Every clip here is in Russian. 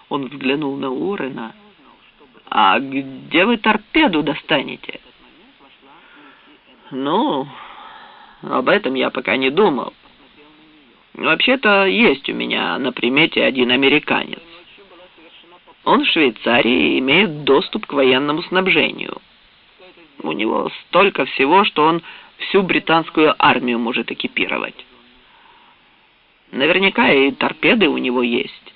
Он взглянул на Уоррена. «А где вы торпеду достанете?» «Ну, об этом я пока не думал. Вообще-то есть у меня на примете один американец. Он в Швейцарии и имеет доступ к военному снабжению. У него столько всего, что он всю британскую армию может экипировать. Наверняка и торпеды у него есть.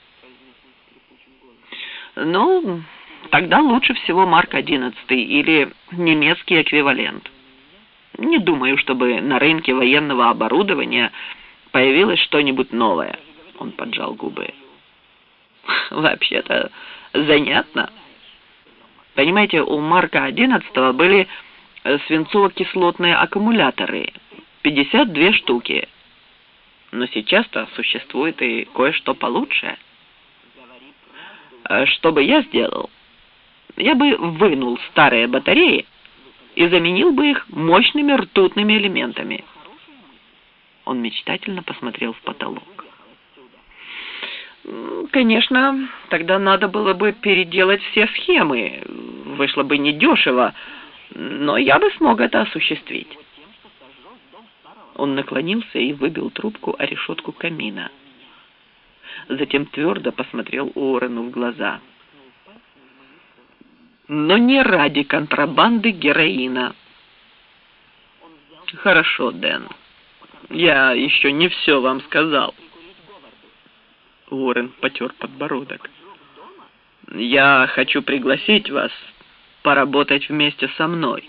Ну, тогда лучше всего Марк-11 или немецкий эквивалент. Не думаю, чтобы на рынке военного оборудования появилось что-нибудь новое». Он поджал губы. «Вообще-то занятно. Понимаете, у Марка-11 были свинцово-кислотные аккумуляторы, 52 штуки. Но сейчас-то существует и кое-что получше. Что бы я сделал? Я бы вынул старые батареи и заменил бы их мощными ртутными элементами». Он мечтательно посмотрел в потолок. «Конечно, тогда надо было бы переделать все схемы. Вышло бы недешево, но я бы смог это осуществить». Он наклонился и выбил трубку о решетку камина. Затем твердо посмотрел Уоррену в глаза. «Но не ради контрабанды героина». «Хорошо, Дэн. Я еще не все вам сказал». Уоррен потер подбородок. «Я хочу пригласить вас поработать вместе со мной.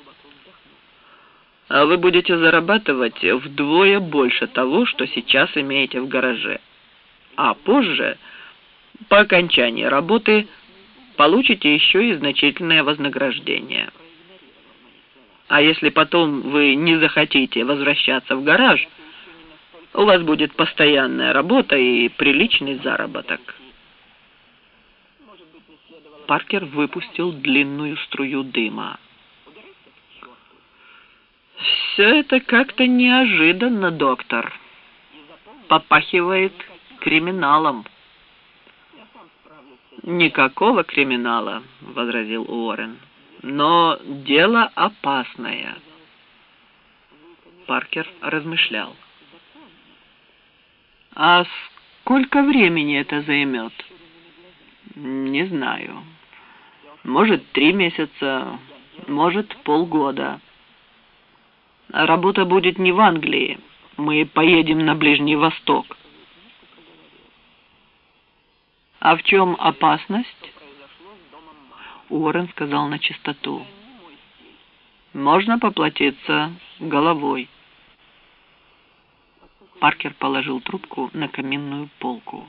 А вы будете зарабатывать вдвое больше того, что сейчас имеете в гараже. А позже, по окончании работы, получите еще и значительное вознаграждение. А если потом вы не захотите возвращаться в гараж, у вас будет постоянная работа и приличный заработок». Паркер выпустил длинную струю дыма. «Все это как-то неожиданно, доктор. Попахивает криминалом». «Никакого криминала», — возразил Уоррен. «Но дело опасное». Паркер размышлял. «А сколько времени это займет?» «Не знаю. Может, 3 месяца, может, полгода. Работа будет не в Англии. Мы поедем на Ближний Восток». «А в чем опасность?» Уоррен сказал начистоту. «Можно поплатиться головой». Паркер положил трубку на каминную полку.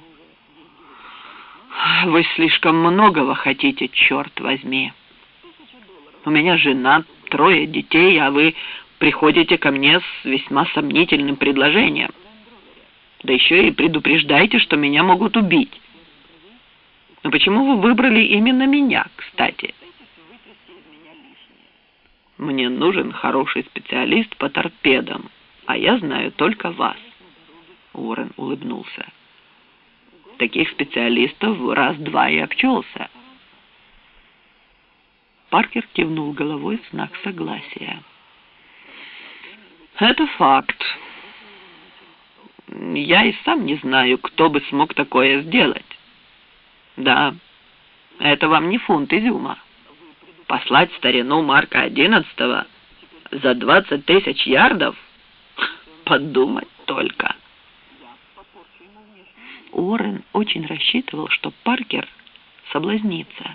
«Вы слишком многого хотите, черт возьми. У меня жена, 3 детей, а вы приходите ко мне с весьма сомнительным предложением. Да еще и предупреждаете, что меня могут убить. Но почему вы выбрали именно меня, кстати?» «Мне нужен хороший специалист по торпедам, а я знаю только вас». Уоррен улыбнулся. «Таких специалистов раз-два и обчелся». Паркер кивнул головой в знак согласия. «Это факт. Я и сам не знаю, кто бы смог такое сделать. Да, это вам не фунт изюма. Послать старину Марка-11 за 20 000 ярдов? Подумать только». Уоррен очень рассчитывал, что Паркер соблазнится.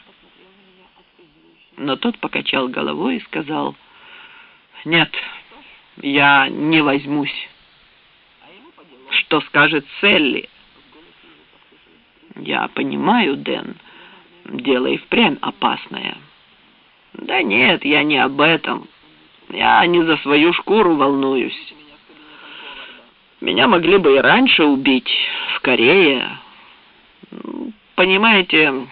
Но тот покачал головой и сказал: «Нет, я не возьмусь. Что скажет Селли?» «Я понимаю, Дэн, дело и впрямь опасное». «Да нет, я не об этом. Я не за свою шкуру волнуюсь. Меня могли бы и раньше убить, в Корее. Понимаете,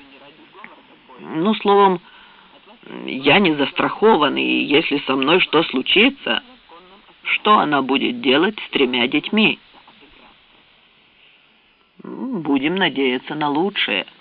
словом, я не застрахован, и если со мной что случится, что она будет делать с 3 детьми?» «Будем надеяться на лучшее».